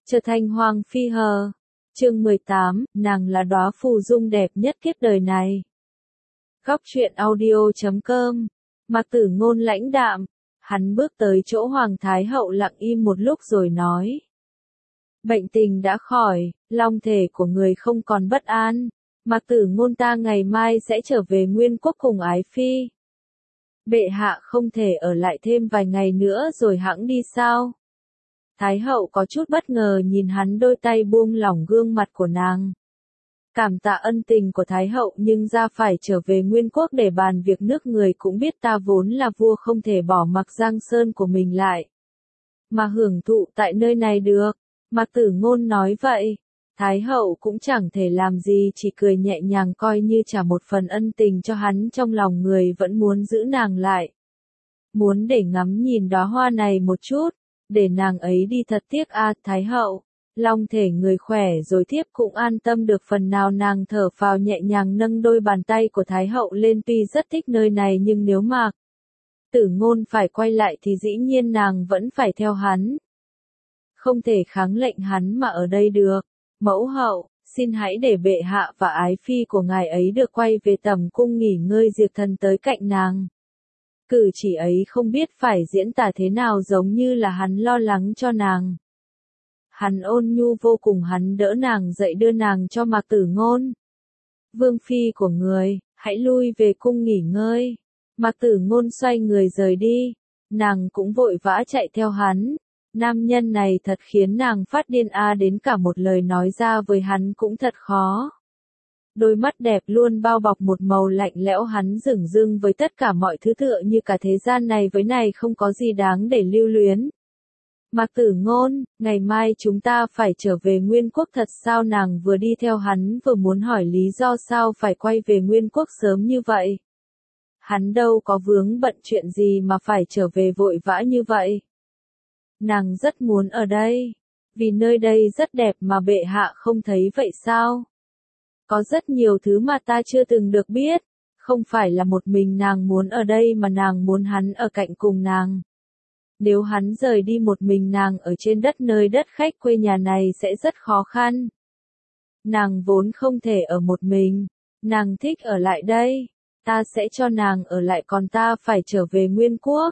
trở thành hoàng phi hờ. Chương 18, nàng là đóa phù dung đẹp nhất kiếp đời này. Góc truyện audio.com. Mạc Tử Ngôn lãnh đạm, hắn bước tới chỗ Hoàng Thái Hậu lặng im một lúc rồi nói. Bệnh tình đã khỏi, long thể của người không còn bất an. Mạc Tử Ngôn ta ngày mai sẽ trở về Nguyên Quốc cùng Ái Phi. Bệ hạ không thể ở lại thêm vài ngày nữa rồi hẵng đi sao? Thái hậu có chút bất ngờ nhìn hắn, đôi tay buông lỏng gương mặt của nàng. Cảm tạ ân tình của Thái hậu, nhưng ra phải trở về Nguyên Quốc để bàn việc nước, người cũng biết ta vốn là vua không thể bỏ mặc Giang Sơn của mình lại mà hưởng thụ tại nơi này được. Mạc Tử Ngôn nói vậy, Thái hậu cũng chẳng thể làm gì, chỉ cười nhẹ nhàng coi như trả một phần ân tình cho hắn, trong lòng người vẫn muốn giữ nàng lại. Muốn để ngắm nhìn đóa hoa này một chút, để nàng ấy đi thật tiếc a. Thái hậu, long thể người khỏe rồi, thiếp cũng an tâm được phần nào. Nàng thở phào nhẹ nhàng nâng đôi bàn tay của Thái hậu lên, tuy rất thích nơi này nhưng nếu Mạc Tử Ngôn phải quay lại thì dĩ nhiên nàng vẫn phải theo hắn. Không thể kháng lệnh hắn mà ở đây được. Mẫu hậu, xin hãy để bệ hạ và ái phi của ngài ấy được quay về tẩm cung nghỉ ngơi. Diệp Thần tới cạnh nàng. Cử chỉ ấy không biết phải diễn tả thế nào, giống như là hắn lo lắng cho nàng. Hắn ôn nhu vô cùng, hắn đỡ nàng dậy đưa nàng cho Mạc Tử Ngôn. Vương phi của người, hãy lui về cung nghỉ ngơi. Mạc Tử Ngôn xoay người rời đi. Nàng cũng vội vã chạy theo hắn. Nam nhân này thật khiến nàng phát điên a, đến cả một lời nói ra với hắn cũng thật khó. Đôi mắt đẹp luôn bao bọc một màu lạnh lẽo, hắn dửng dưng với tất cả mọi thứ, tựa như cả thế gian này với này không có gì đáng để lưu luyến. Mạc Tử Ngôn, ngày mai chúng ta phải trở về Nguyên Quốc thật sao? Nàng vừa đi theo hắn vừa muốn hỏi lý do sao phải quay về Nguyên Quốc sớm như vậy. Hắn đâu có vướng bận chuyện gì mà phải trở về vội vã như vậy. Nàng rất muốn ở đây, vì nơi đây rất đẹp mà bệ hạ không thấy vậy sao? Có rất nhiều thứ mà ta chưa từng được biết, không phải là một mình nàng muốn ở đây mà nàng muốn hắn ở cạnh cùng nàng. Nếu hắn rời đi một mình nàng ở trên đất, nơi đất khách quê nhà này sẽ rất khó khăn. Nàng vốn không thể ở một mình, nàng thích ở lại đây, ta sẽ cho nàng ở lại, còn ta phải trở về Nguyên Quốc.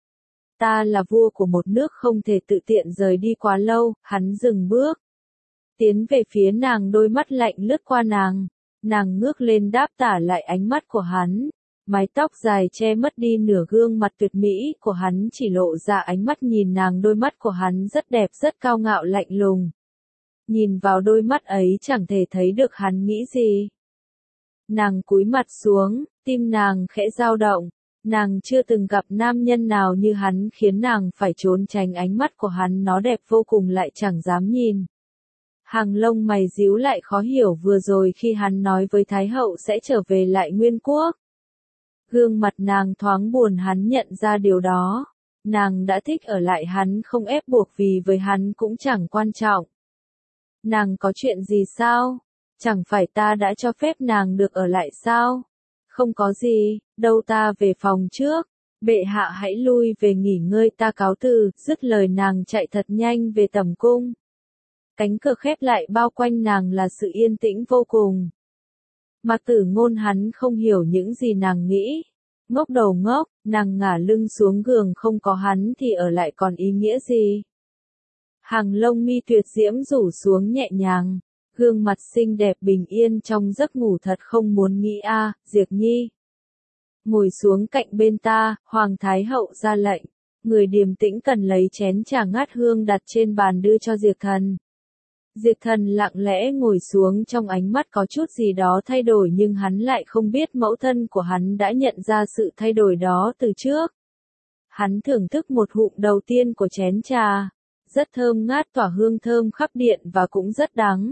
Ta là vua của một nước, không thể tự tiện rời đi quá lâu. Hắn dừng bước, tiến về phía nàng, đôi mắt lạnh lướt qua nàng. Nàng ngước lên đáp tả lại ánh mắt của hắn. Mái tóc dài che mất đi nửa gương mặt tuyệt mỹ của hắn, chỉ lộ ra ánh mắt nhìn nàng. Đôi mắt của hắn rất đẹp, rất cao ngạo lạnh lùng. Nhìn vào đôi mắt ấy chẳng thể thấy được hắn nghĩ gì. Nàng cúi mặt xuống, tim nàng khẽ dao động. Nàng chưa từng gặp nam nhân nào như hắn, khiến nàng phải trốn tránh ánh mắt của hắn, nó đẹp vô cùng lại chẳng dám nhìn. Hàng lông mày díu lại, khó hiểu vừa rồi khi hắn nói với Thái hậu sẽ trở về lại Nguyên Quốc. Gương mặt nàng thoáng buồn, hắn nhận ra điều đó. Nàng đã thích ở lại, hắn không ép buộc, vì với hắn cũng chẳng quan trọng. Nàng có chuyện gì sao? Chẳng phải ta đã cho phép nàng được ở lại sao? Không có gì, đâu, ta về phòng trước. Bệ hạ hãy lui về nghỉ ngơi, ta cáo từ. Dứt lời nàng chạy thật nhanh về tẩm cung. Cánh cửa khép lại, bao quanh nàng là sự yên tĩnh vô cùng. Mạc Tử Ngôn hắn không hiểu những gì nàng nghĩ. Ngốc đầu ngốc, nàng ngả lưng xuống giường, không có hắn thì ở lại còn ý nghĩa gì? Hàng lông mi tuyệt diễm rủ xuống nhẹ nhàng. Gương mặt xinh đẹp bình yên trong giấc ngủ, thật không muốn nghĩ a. Diệp Nhi, ngồi xuống cạnh bên ta. Hoàng Thái hậu ra lệnh. Người điềm tĩnh cần lấy chén trà ngát hương đặt trên bàn đưa cho Diệp Thần. Diệp Thần lặng lẽ ngồi xuống, trong ánh mắt có chút gì đó thay đổi, nhưng hắn lại không biết mẫu thân của hắn đã nhận ra sự thay đổi đó từ trước. Hắn thưởng thức một ngụm đầu tiên của chén trà. Rất thơm ngát, tỏa hương thơm khắp điện và cũng rất đắng.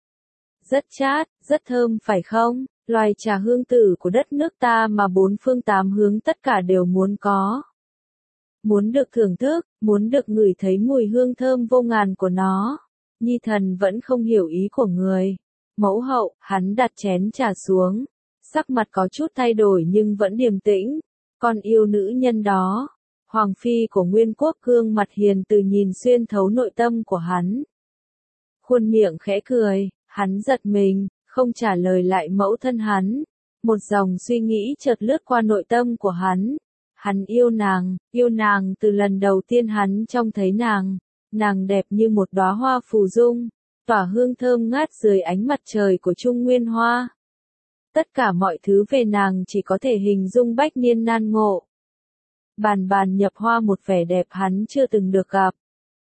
Rất chát, rất thơm phải không? Loài trà hương tử của đất nước ta mà bốn phương tám hướng tất cả đều muốn có. Muốn được thưởng thức, muốn được ngửi thấy mùi hương thơm vô ngàn của nó. Nhi thần vẫn không hiểu ý của người. Mẫu hậu, hắn đặt chén trà xuống. Sắc mặt có chút thay đổi nhưng vẫn điềm tĩnh. Con yêu nữ nhân đó. Hoàng phi của Nguyên Quốc, gương mặt hiền từ nhìn xuyên thấu nội tâm của hắn. khuôn miệng khẽ cười, hắn giật mình, không trả lời lại mẫu thân hắn. Một dòng suy nghĩ chợt lướt qua nội tâm của hắn. Hắn yêu nàng từ lần đầu tiên hắn trông thấy nàng đẹp như một đóa hoa phù dung, tỏa hương thơm ngát dưới ánh mặt trời của Trung Nguyên Hoa. Tất cả mọi thứ về nàng chỉ có thể hình dung bách niên nan ngộ. Bàn bàn nhập hoa một vẻ đẹp hắn chưa từng được gặp.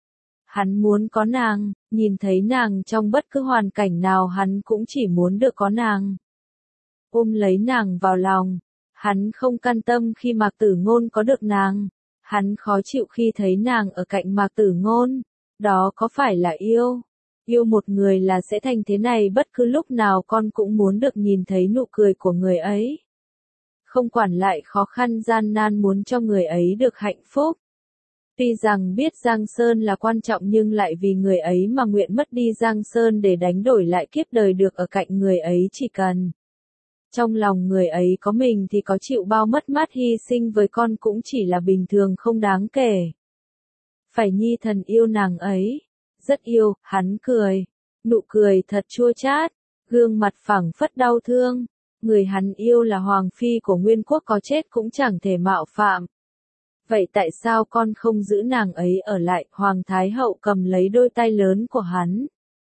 Hắn muốn có nàng, nhìn thấy nàng trong bất cứ hoàn cảnh nào hắn cũng chỉ muốn được có nàng. Ôm lấy nàng vào lòng, hắn không can tâm khi Mạc Tử Ngôn có được nàng. Hắn khó chịu khi thấy nàng ở cạnh Mạc Tử Ngôn. Đó có phải là yêu? Yêu một người là sẽ thành thế này, bất cứ lúc nào con cũng muốn được nhìn thấy nụ cười của người ấy. Không quản lại khó khăn gian nan, muốn cho người ấy được hạnh phúc. Tuy rằng biết Giang Sơn là quan trọng nhưng lại vì người ấy mà nguyện mất đi Giang Sơn để đánh đổi lại kiếp đời được ở cạnh người ấy. Chỉ cần trong lòng người ấy có mình thì có chịu bao mất mát hy sinh với con cũng chỉ là bình thường không đáng kể. Phải Nhi Thần yêu nàng ấy, rất yêu. Hắn cười, nụ cười thật chua chát, gương mặt phảng phất đau thương. Người hắn yêu là hoàng phi của Nguyên Quốc, có chết cũng chẳng thể mạo phạm. Vậy tại sao con không giữ nàng ấy ở lại? Hoàng Thái Hậu cầm lấy đôi tay lớn của hắn,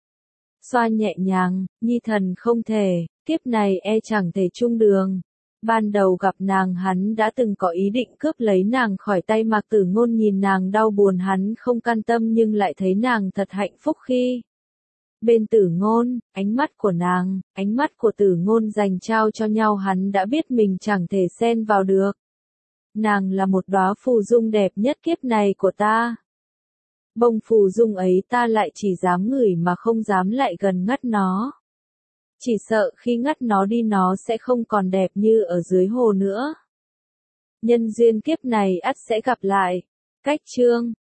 xoa nhẹ nhàng. Nhi Thần không thể, kiếp này e chẳng thể chung đường. Ban đầu gặp nàng hắn đã từng có ý định cướp lấy nàng khỏi tay Mạc Tử Ngôn, nhìn nàng đau buồn hắn không can tâm nhưng lại thấy nàng thật hạnh phúc khi bên Tử Ngôn. Ánh mắt của nàng, ánh mắt của Tử Ngôn dành trao cho nhau, hắn đã biết mình chẳng thể xen vào được. Nàng là một đóa phù dung đẹp nhất kiếp này của ta. Bông phù dung ấy ta lại chỉ dám ngửi mà không dám lại gần ngắt nó. Chỉ sợ khi ngắt nó đi nó sẽ không còn đẹp như ở dưới hồ nữa. Nhân duyên kiếp này ắt sẽ gặp lại. Cách chương